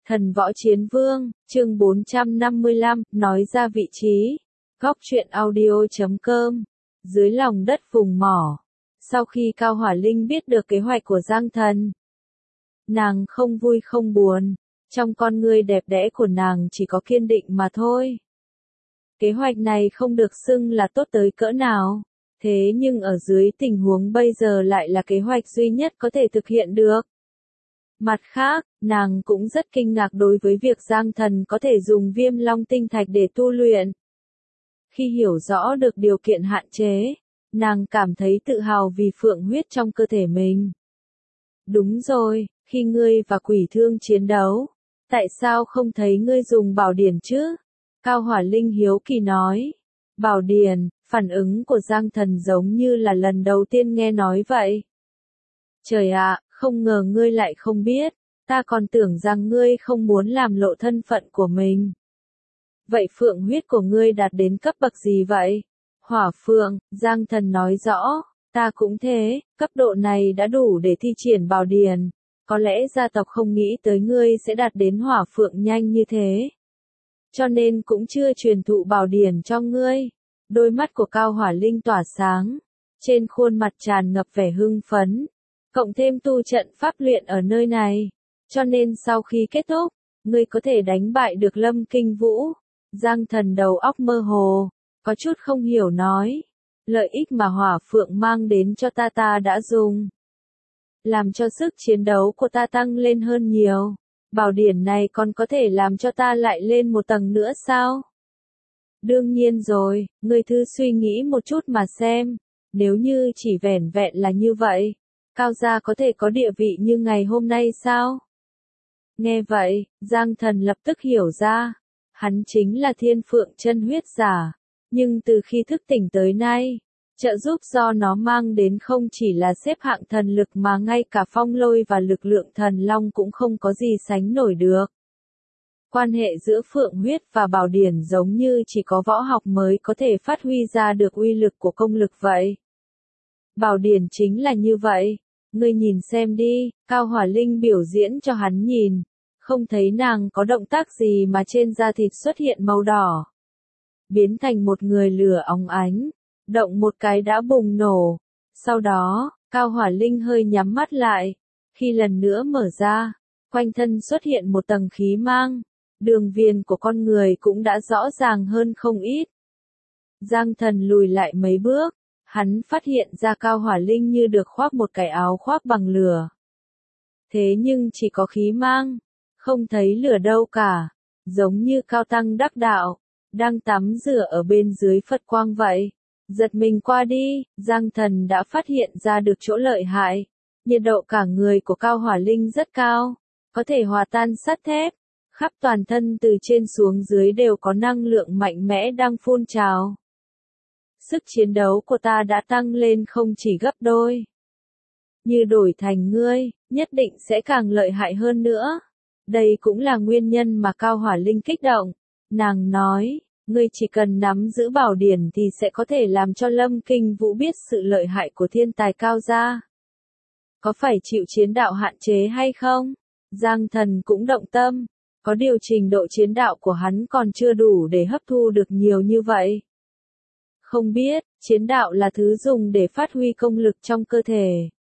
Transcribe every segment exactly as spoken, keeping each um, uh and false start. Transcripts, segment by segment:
Thần Võ Chiến Vương, chương bốn trăm năm mươi lăm, nói ra vị trí. Góc truyện audio chấm com. Dưới lòng đất vùng mỏ. Sau khi Cao Hỏa Linh biết được kế hoạch của Giang Thần, nàng không vui không buồn. Trong con ngươi đẹp đẽ của nàng chỉ có kiên định mà thôi. Kế hoạch này không được xưng là tốt tới cỡ nào. Thế nhưng ở dưới tình huống bây giờ lại là kế hoạch duy nhất có thể thực hiện được. Mặt khác, nàng cũng rất kinh ngạc đối với việc Giang Thần có thể dùng Viêm Long Tinh Thạch để tu luyện. Khi hiểu rõ được điều kiện hạn chế, nàng cảm thấy tự hào vì phượng huyết trong cơ thể mình. Đúng rồi, khi ngươi và quỷ thương chiến đấu, tại sao không thấy ngươi dùng bảo điển chứ? Cao Hỏa Linh hiếu kỳ nói. Bảo điển, phản ứng của Giang Thần giống như là lần đầu tiên nghe nói vậy. Trời ạ, không ngờ ngươi lại không biết, ta còn tưởng rằng ngươi không muốn làm lộ thân phận của mình. Vậy phượng huyết của ngươi đạt đến cấp bậc gì vậy? Hỏa phượng, Giang Thần nói rõ, ta cũng thế, cấp độ này đã đủ để thi triển bảo điển. Có lẽ gia tộc không nghĩ tới ngươi sẽ đạt đến hỏa phượng nhanh như thế. Cho nên cũng chưa truyền thụ bảo điển cho ngươi. Đôi mắt của Cao Hỏa Linh tỏa sáng, trên khuôn mặt tràn ngập vẻ hưng phấn. Cộng thêm tu trận pháp luyện ở nơi này. Cho nên sau khi kết thúc, ngươi có thể đánh bại được Lâm Kinh Vũ. Giang Thần đầu óc mơ hồ, có chút không hiểu nói. Lợi ích mà hỏa phượng mang đến cho ta ta đã dùng. Làm cho sức chiến đấu của ta tăng lên hơn nhiều. Bảo điển này còn có thể làm cho ta lại lên một tầng nữa sao? Đương nhiên rồi, ngươi thử suy nghĩ một chút mà xem. Nếu như chỉ vẻn vẹn là như vậy, Cao gia có thể có địa vị như ngày hôm nay sao? Nghe vậy, Giang Thần lập tức hiểu ra. Hắn chính là thiên phượng chân huyết giả. Nhưng từ khi thức tỉnh tới nay, trợ giúp do nó mang đến không chỉ là xếp hạng thần lực mà ngay cả phong lôi và lực lượng thần long cũng không có gì sánh nổi được. Quan hệ giữa phượng huyết và bảo điển giống như chỉ có võ học mới có thể phát huy ra được uy lực của công lực vậy. Bảo điển chính là như vậy. Ngươi nhìn xem đi, Cao Hỏa Linh biểu diễn cho hắn nhìn. Không thấy nàng có động tác gì mà trên da thịt xuất hiện màu đỏ. Biến thành một người lửa óng ánh. Động một cái đã bùng nổ. Sau đó, Cao Hỏa Linh hơi nhắm mắt lại. Khi lần nữa mở ra, quanh thân xuất hiện một tầng khí mang. Đường viền của con người cũng đã rõ ràng hơn không ít. Giang Thần lùi lại mấy bước. Hắn phát hiện ra Cao Hỏa Linh như được khoác một cái áo khoác bằng lửa. Thế nhưng chỉ có khí mang, không thấy lửa đâu cả, giống như Cao Tăng đắc đạo, đang tắm rửa ở bên dưới Phật quang vậy. Giật mình qua đi, Giang Thần đã phát hiện ra được chỗ lợi hại. Nhiệt độ cả người của Cao Hỏa Linh rất cao, có thể hòa tan sắt thép, khắp toàn thân từ trên xuống dưới đều có năng lượng mạnh mẽ đang phun trào. Sức chiến đấu của ta đã tăng lên không chỉ gấp đôi. Như đổi thành ngươi, nhất định sẽ càng lợi hại hơn nữa. Đây cũng là nguyên nhân mà Cao Hỏa Linh kích động. Nàng nói, ngươi chỉ cần nắm giữ bảo điển thì sẽ có thể làm cho Lâm Kinh Vũ biết sự lợi hại của thiên tài Cao gia. Có phải chịu chiến đạo hạn chế hay không? Giang Thần cũng động tâm. Có điều trình độ chiến đạo của hắn còn chưa đủ để hấp thu được nhiều như vậy. Không biết, chiến đạo là thứ dùng để phát huy công lực trong cơ thể.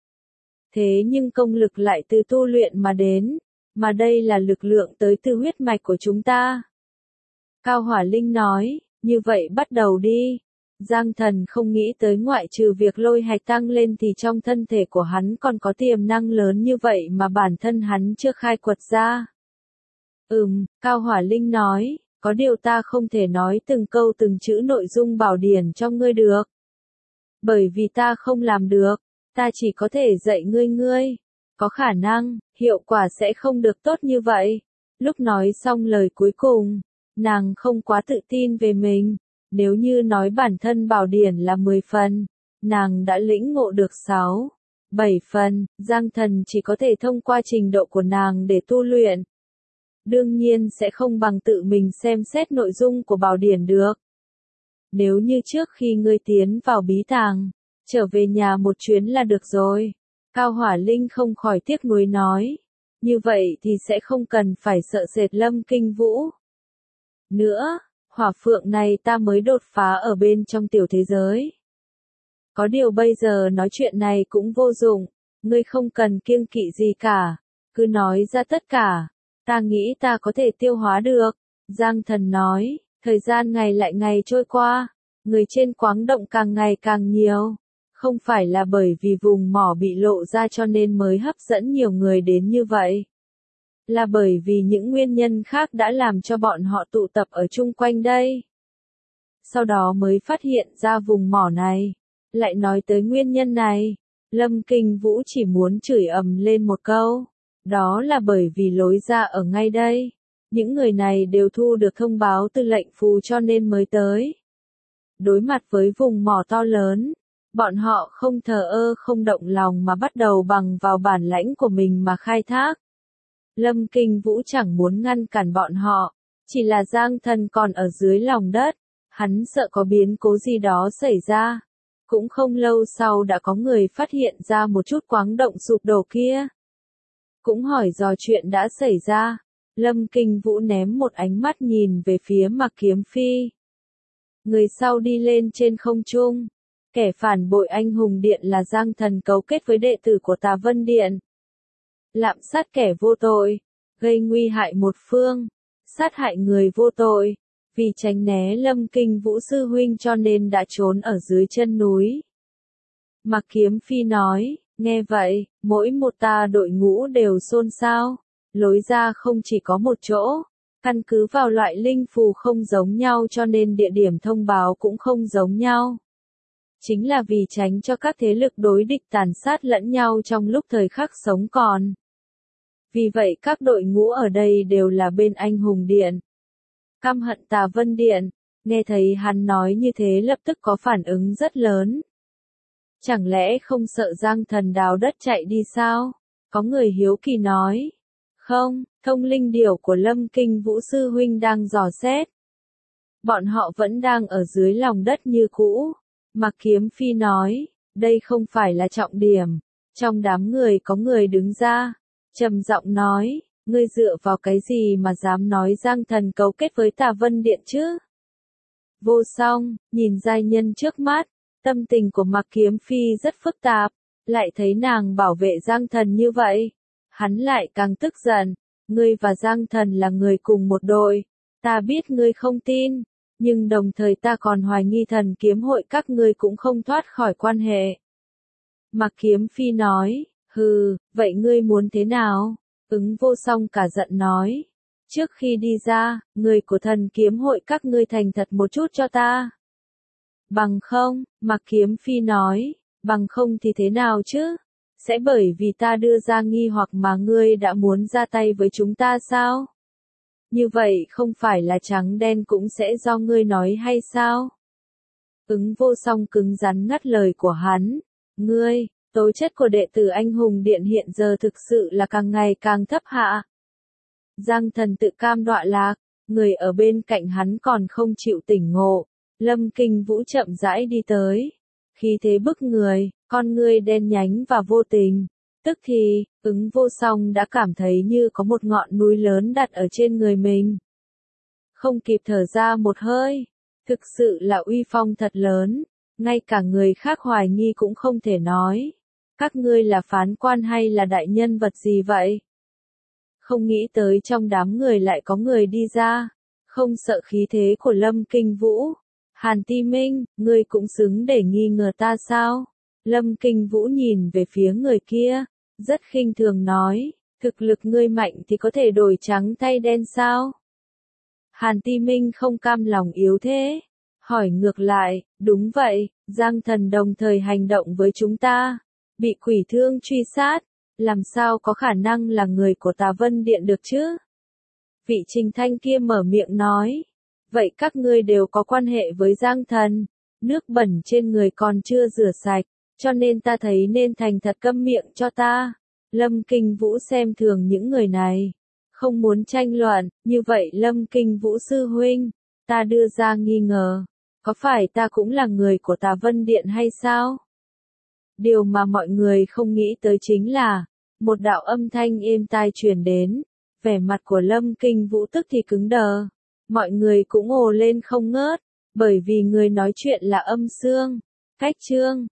Thế nhưng công lực lại từ tu luyện mà đến, mà đây là lực lượng tới từ huyết mạch của chúng ta. Cao Hỏa Linh nói, như vậy bắt đầu đi. Giang Thần không nghĩ tới ngoại trừ việc lôi hạch tăng lên thì trong thân thể của hắn còn có tiềm năng lớn như vậy mà bản thân hắn chưa khai quật ra. Ừm, Cao Hỏa Linh nói. Có điều ta không thể nói từng câu từng chữ nội dung bảo điển cho ngươi được. Bởi vì ta không làm được, ta chỉ có thể dạy ngươi ngươi. Có khả năng, hiệu quả sẽ không được tốt như vậy. Lúc nói xong lời cuối cùng, nàng không quá tự tin về mình. Nếu như nói bản thân bảo điển là mười phần, nàng đã lĩnh ngộ được sáu, bảy phần, Giang Thần chỉ có thể thông qua trình độ của nàng để tu luyện. Đương nhiên sẽ không bằng tự mình xem xét nội dung của bảo điển được. Nếu như trước khi ngươi tiến vào bí tàng, trở về nhà một chuyến là được rồi. Cao Hỏa Linh không khỏi tiếc nuối nói. Như vậy thì sẽ không cần phải sợ sệt Lâm Kinh Vũ nữa, hỏa phượng này ta mới đột phá ở bên trong tiểu thế giới. Có điều bây giờ nói chuyện này cũng vô dụng, ngươi không cần kiêng kỵ gì cả, cứ nói ra tất cả, ta nghĩ ta có thể tiêu hóa được. Giang Thần nói, thời gian ngày lại ngày trôi qua, người trên quáng động càng ngày càng nhiều. Không phải là bởi vì vùng mỏ bị lộ ra cho nên mới hấp dẫn nhiều người đến như vậy. Là bởi vì những nguyên nhân khác đã làm cho bọn họ tụ tập ở chung quanh đây. Sau đó mới phát hiện ra vùng mỏ này. Lại nói tới nguyên nhân này, Lâm Kinh Vũ chỉ muốn chửi ầm lên một câu. Đó là bởi vì lối ra ở ngay đây. Những người này đều thu được thông báo từ lệnh phù cho nên mới tới. Đối mặt với vùng mỏ to lớn, bọn họ không thờ ơ không động lòng mà bắt đầu bằng vào bản lãnh của mình mà khai thác. Lâm Kinh Vũ chẳng muốn ngăn cản bọn họ, chỉ là Giang Thần còn ở dưới lòng đất, hắn sợ có biến cố gì đó xảy ra. Cũng không lâu sau đã có người phát hiện ra một chút quáng động sụp đổ kia. Cũng hỏi dò chuyện đã xảy ra, Lâm Kinh Vũ ném một ánh mắt nhìn về phía Mạc Kiếm Phi. Người sau đi lên trên không trung. Kẻ phản bội anh hùng điện là Giang Thần cấu kết với đệ tử của Tà Vân Điện. Lạm sát kẻ vô tội, gây nguy hại một phương, sát hại người vô tội, vì tránh né Lâm Kinh Vũ sư huynh cho nên đã trốn ở dưới chân núi. Mạc Kiếm Phi nói, nghe vậy, mỗi một ta đội ngũ đều xôn xao, lối ra không chỉ có một chỗ, căn cứ vào loại linh phù không giống nhau cho nên địa điểm thông báo cũng không giống nhau. Chính là vì tránh cho các thế lực đối địch tàn sát lẫn nhau trong lúc thời khắc sống còn. Vì vậy các đội ngũ ở đây đều là bên anh hùng điện. Căm hận Tà Vân Điện, nghe thấy hắn nói như thế lập tức có phản ứng rất lớn. Chẳng lẽ không sợ Giang Thần đào đất chạy đi sao? Có người hiếu kỳ nói. Không, thông linh điểu của Lâm Kinh Vũ sư huynh đang dò xét. Bọn họ vẫn đang ở dưới lòng đất như cũ. Mạc Kiếm Phi nói, đây không phải là trọng điểm. Trong đám người có người đứng ra, trầm giọng nói, ngươi dựa vào cái gì mà dám nói Giang Thần cấu kết với Tà Vân Điện chứ? Vô Song, nhìn giai nhân trước mắt, tâm tình của Mạc Kiếm Phi rất phức tạp, lại thấy nàng bảo vệ Giang Thần như vậy. Hắn lại càng tức giận, ngươi và Giang Thần là người cùng một đội, ta biết ngươi không tin. Nhưng đồng thời ta còn hoài nghi Thần Kiếm hội các ngươi cũng không thoát khỏi quan hệ. Mạc Kiếm Phi nói, hừ, vậy ngươi muốn thế nào? Ứng Vô Song cả giận nói, trước khi đi ra, người của Thần Kiếm hội các ngươi thành thật một chút cho ta. Bằng không, Mạc Kiếm Phi nói, bằng không thì thế nào chứ? Sẽ bởi vì ta đưa ra nghi hoặc mà ngươi đã muốn ra tay với chúng ta sao? Như vậy không phải là trắng đen cũng sẽ do ngươi nói hay sao? Ứng Vô Song cứng rắn ngắt lời của hắn. Ngươi, tố chất của đệ tử anh hùng điện hiện giờ thực sự là càng ngày càng thấp hạ. Giang Thần tự cam đọa lạc, người ở bên cạnh hắn còn không chịu tỉnh ngộ. Lâm Kinh Vũ chậm rãi đi tới. Khi thế bức người, con ngươi đen nhánh và vô tình. Tức thì, Ứng Vô Song đã cảm thấy như có một ngọn núi lớn đặt ở trên người mình. Không kịp thở ra một hơi. Thực sự là uy phong thật lớn. Ngay cả người khác hoài nghi cũng không thể nói. Các ngươi là phán quan hay là đại nhân vật gì vậy? Không nghĩ tới trong đám người lại có người đi ra. Không sợ khí thế của Lâm Kinh Vũ. Hàn Ti Minh, ngươi cũng xứng để nghi ngờ ta sao? Lâm Kinh Vũ nhìn về phía người kia, rất khinh thường nói, thực lực ngươi mạnh thì có thể đổi trắng thay đen sao? Hàn Ti Minh không cam lòng yếu thế, hỏi ngược lại, đúng vậy, Giang Thần đồng thời hành động với chúng ta, bị quỷ thương truy sát, làm sao có khả năng là người của Tà Vân Điện được chứ? Vị Trình Thanh kia mở miệng nói, vậy các ngươi đều có quan hệ với Giang Thần, nước bẩn trên người còn chưa rửa sạch, cho nên ta thấy nên thành thật câm miệng cho ta. Lâm Kinh Vũ xem thường những người này, không muốn tranh luận, như vậy Lâm Kinh Vũ sư huynh, ta đưa ra nghi ngờ, có phải ta cũng là người của Tà Vân Điện hay sao? Điều mà mọi người không nghĩ tới chính là, Một đạo âm thanh êm tai truyền đến, vẻ mặt của Lâm Kinh Vũ tức thì cứng đờ. Mọi người cũng ồ lên không ngớt, bởi vì người nói chuyện là Âm Sương. Cách Trương